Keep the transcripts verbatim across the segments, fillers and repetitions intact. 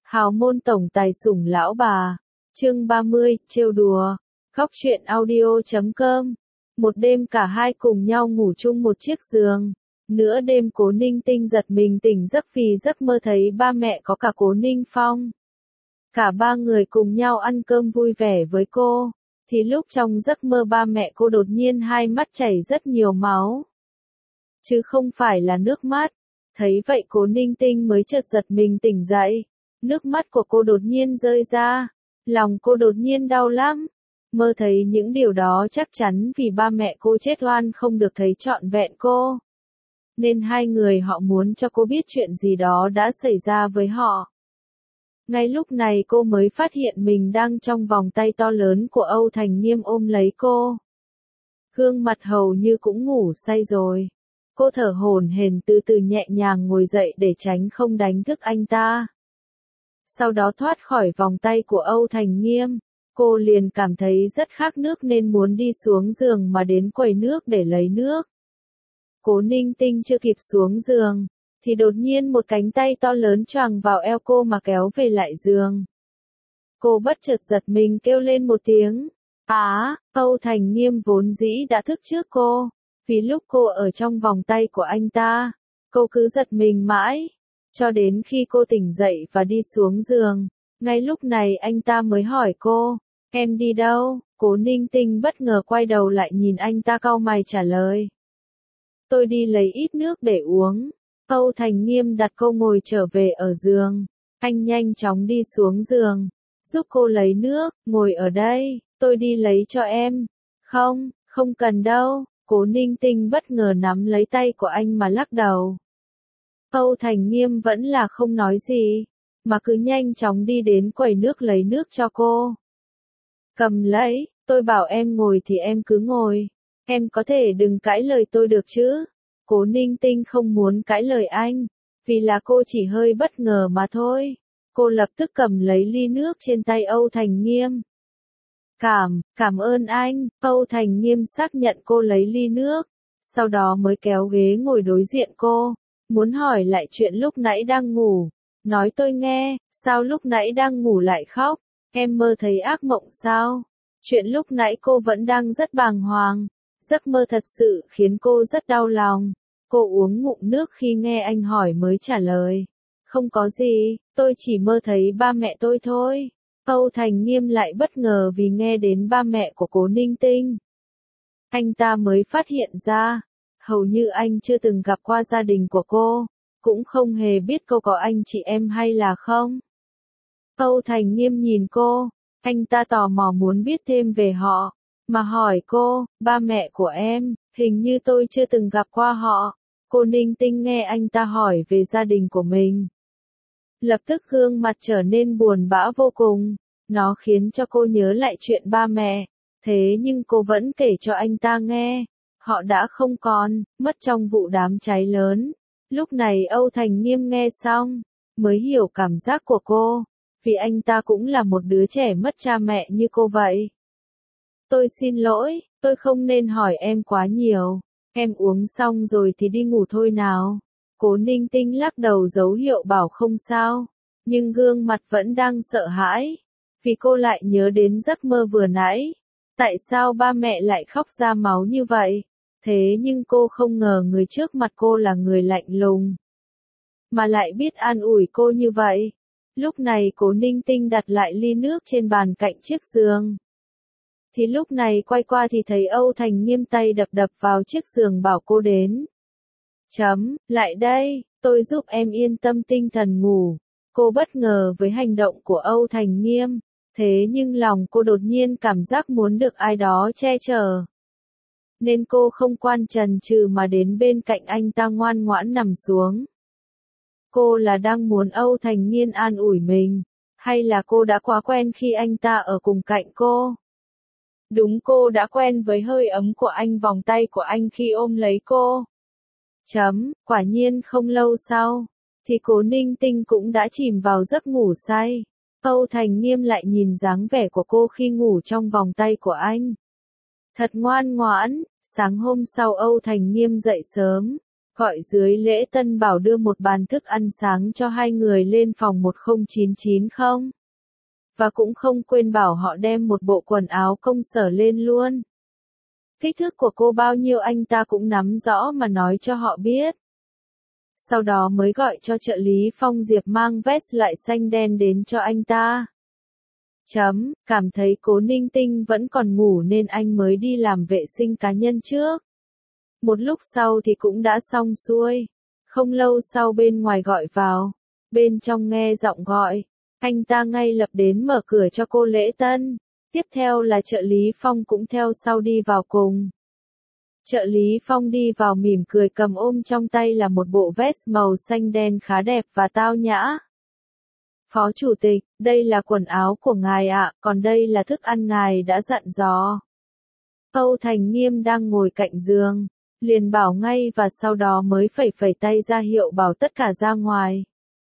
Hào môn tổng tài sủng lão bà. Chương ba mươi, trêu đùa. Khóc chuyện audio chấm com. Một đêm cả hai cùng nhau ngủ chung một chiếc giường. Nửa đêm Cố Ninh Tinh giật mình tỉnh giấc vì giấc mơ thấy ba mẹ có cả Cố Ninh Phong. Cả ba người cùng nhau ăn cơm vui vẻ với cô. Thì lúc trong giấc mơ ba mẹ cô đột nhiên hai mắt chảy rất nhiều máu. Chứ không phải là nước mắt. Thấy vậy Cố Ninh Tinh mới chợt giật mình tỉnh dậy. Nước mắt của cô đột nhiên rơi ra. Lòng cô đột nhiên đau lắm. Mơ thấy những điều đó chắc chắn vì ba mẹ cô chết oan không được thấy trọn vẹn cô. Nên hai người họ muốn cho cô biết chuyện gì đó đã xảy ra với họ. Ngay lúc này cô mới phát hiện mình đang trong vòng tay to lớn của Âu Thành Nghiêm ôm lấy cô. Gương mặt hầu như cũng ngủ say rồi. Cô thở hổn hển từ từ nhẹ nhàng ngồi dậy để tránh không đánh thức anh ta. Sau đó thoát khỏi vòng tay của Âu Thành Nghiêm, cô liền cảm thấy rất khát nước nên muốn đi xuống giường mà đến quầy nước để lấy nước. Cố Ninh Tinh chưa kịp xuống giường, thì đột nhiên một cánh tay to lớn choàng vào eo cô mà kéo về lại giường. Cô bất chợt giật mình kêu lên một tiếng. Á, Âu Thành Nghiêm vốn dĩ đã thức trước cô, vì lúc cô ở trong vòng tay của anh ta, cô cứ giật mình mãi. Cho đến khi cô tỉnh dậy và đi xuống giường, ngay lúc này anh ta mới hỏi cô, em đi đâu? Cố Ninh Tinh bất ngờ quay đầu lại nhìn anh ta cau mày trả lời. Tôi đi lấy ít nước để uống. Âu Thành Nghiêm đặt cô ngồi trở về ở giường. Anh nhanh chóng đi xuống giường, giúp cô lấy nước, ngồi ở đây, tôi đi lấy cho em. Không, không cần đâu. Cố Ninh Tinh bất ngờ nắm lấy tay của anh mà lắc đầu. Âu Thành Nghiêm vẫn là không nói gì, mà cứ nhanh chóng đi đến quầy nước lấy nước cho cô. Cầm lấy, tôi bảo em ngồi thì em cứ ngồi, em có thể đừng cãi lời tôi được chứ. Cố Ninh Tinh không muốn cãi lời anh, vì là cô chỉ hơi bất ngờ mà thôi. Cô lập tức cầm lấy ly nước trên tay Âu Thành Nghiêm. Cảm, cảm ơn anh. Âu Thành Nghiêm xác nhận cô lấy ly nước, sau đó mới kéo ghế ngồi đối diện cô. Muốn hỏi lại chuyện lúc nãy đang ngủ. Nói tôi nghe, sao lúc nãy đang ngủ lại khóc? Em mơ thấy ác mộng sao? Chuyện lúc nãy cô vẫn đang rất bàng hoàng. Giấc mơ thật sự khiến cô rất đau lòng. Cô uống ngụm nước khi nghe anh hỏi mới trả lời. Không có gì, tôi chỉ mơ thấy ba mẹ tôi thôi. Âu Thành Nghiêm lại bất ngờ vì nghe đến ba mẹ của Cố Ninh Tinh. Anh ta mới phát hiện ra, hầu như anh chưa từng gặp qua gia đình của cô, cũng không hề biết cô có anh chị em hay là không. Âu Thành Nghiêm nhìn cô, anh ta tò mò muốn biết thêm về họ, mà hỏi cô, ba mẹ của em, hình như tôi chưa từng gặp qua họ. Cô Ninh Tinh nghe anh ta hỏi về gia đình của mình, lập tức gương mặt trở nên buồn bã vô cùng, nó khiến cho cô nhớ lại chuyện ba mẹ, thế nhưng cô vẫn kể cho anh ta nghe. Họ đã không còn, mất trong vụ đám cháy lớn. Lúc này Âu Thành Nghiêm nghe xong, mới hiểu cảm giác của cô, vì anh ta cũng là một đứa trẻ mất cha mẹ như cô vậy. Tôi xin lỗi, tôi không nên hỏi em quá nhiều, em uống xong rồi thì đi ngủ thôi nào. Cố Ninh Tinh lắc đầu dấu hiệu bảo không sao, nhưng gương mặt vẫn đang sợ hãi, vì cô lại nhớ đến giấc mơ vừa nãy. Tại sao ba mẹ lại khóc ra máu như vậy? Thế nhưng cô không ngờ người trước mặt cô là người lạnh lùng, mà lại biết an ủi cô như vậy. Lúc này Cố Ninh Tinh đặt lại ly nước trên bàn cạnh chiếc giường. Thì lúc này quay qua thì thấy Âu Thành Nghiêm tay đập đập vào chiếc giường bảo cô đến. Chấm, lại đây, tôi giúp em yên tâm tinh thần ngủ. Cô bất ngờ với hành động của Âu Thành Nghiêm, thế nhưng lòng cô đột nhiên cảm giác muốn được ai đó che chở. Nên cô không quan chần chừ mà đến bên cạnh anh ta ngoan ngoãn nằm xuống. Cô là đang muốn Âu Thành Nghiêm an ủi mình, hay là cô đã quá quen khi anh ta ở cùng cạnh cô? Đúng, cô đã quen với hơi ấm của anh, vòng tay của anh khi ôm lấy cô. Chấm, quả nhiên không lâu sau, thì Cố Ninh Tinh cũng đã chìm vào giấc ngủ say. Âu Thành Nghiêm lại nhìn dáng vẻ của cô khi ngủ trong vòng tay của anh. Thật ngoan ngoãn. Sáng hôm sau Âu Thành Nghiêm dậy sớm, gọi dưới lễ tân bảo đưa một bàn thức ăn sáng cho hai người lên phòng một không chín chín không. Và cũng không quên bảo họ đem một bộ quần áo công sở lên luôn. Kích thước của cô bao nhiêu anh ta cũng nắm rõ mà nói cho họ biết. Sau đó mới gọi cho trợ lý Phong Diệp mang vest loại xanh đen đến cho anh ta. Chấm, cảm thấy Cố Ninh Tinh vẫn còn ngủ nên anh mới đi làm vệ sinh cá nhân trước. Một lúc sau thì cũng đã xong xuôi. Không lâu sau bên ngoài gọi vào. Bên trong nghe giọng gọi. Anh ta ngay lập đến mở cửa cho cô lễ tân. Tiếp theo là trợ lý Phong cũng theo sau đi vào cùng. Trợ lý Phong đi vào mỉm cười cầm ôm trong tay là một bộ vest màu xanh đen khá đẹp và tao nhã. Phó chủ tịch, đây là quần áo của ngài ạ, còn đây là thức ăn ngài đã dặn dò. Âu Thành Nghiêm đang ngồi cạnh giường, liền bảo ngay và sau đó mới phẩy phẩy tay ra hiệu bảo tất cả ra ngoài.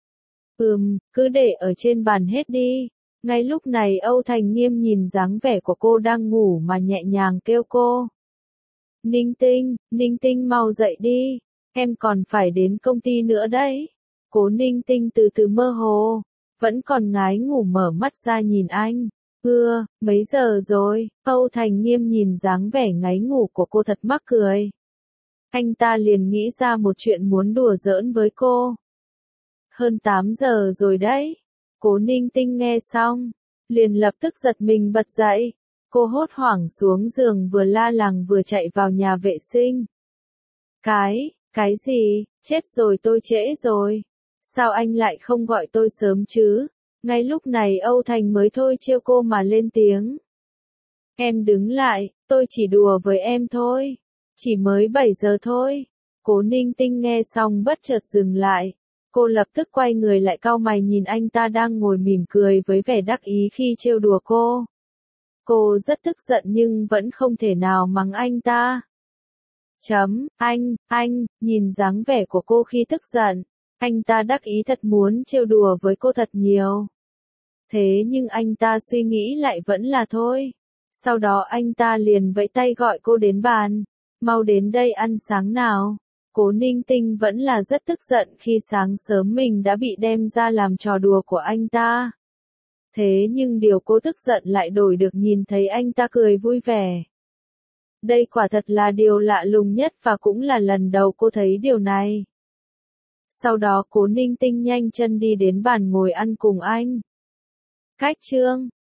Ừm, cứ để ở trên bàn hết đi. Ngay lúc này Âu Thành Nghiêm nhìn dáng vẻ của cô đang ngủ mà nhẹ nhàng kêu cô. Ninh Tinh, Ninh Tinh mau dậy đi, em còn phải đến công ty nữa đấy. Cố Ninh Tinh từ từ mơ hồ, vẫn còn ngái ngủ mở mắt ra nhìn anh. Ưa, mấy giờ rồi? Âu Thành Nghiêm nhìn dáng vẻ ngáy ngủ của cô thật mắc cười. Anh ta liền nghĩ ra một chuyện muốn đùa giỡn với cô. Hơn tám giờ rồi đấy. Cố Ninh Tinh nghe xong, liền lập tức giật mình bật dậy. Cô hốt hoảng xuống giường vừa la làng vừa chạy vào nhà vệ sinh. Cái, cái gì, chết rồi tôi trễ rồi. Sao anh lại không gọi tôi sớm chứ? Ngay lúc này Âu Thành mới thôi trêu cô mà lên tiếng. Em đứng lại, tôi chỉ đùa với em thôi. Chỉ mới bảy giờ thôi. Cố Ninh Tinh nghe xong bất chợt dừng lại. Cô lập tức quay người lại cau mày nhìn anh ta đang ngồi mỉm cười với vẻ đắc ý khi trêu đùa cô. Cô rất tức giận nhưng vẫn không thể nào mắng anh ta. Chấm, anh, anh, nhìn dáng vẻ của cô khi tức giận. Anh ta đắc ý thật muốn trêu đùa với cô thật nhiều. Thế nhưng anh ta suy nghĩ lại vẫn là thôi. Sau đó anh ta liền vẫy tay gọi cô đến bàn. Mau đến đây ăn sáng nào. Cố Ninh Tinh vẫn là rất tức giận khi sáng sớm mình đã bị đem ra làm trò đùa của anh ta. Thế nhưng điều cô tức giận lại đổi được nhìn thấy anh ta cười vui vẻ. Đây quả thật là điều lạ lùng nhất và cũng là lần đầu cô thấy điều này. Sau đó Cố Ninh Tinh nhanh chân đi đến bàn ngồi ăn cùng anh. Cách chương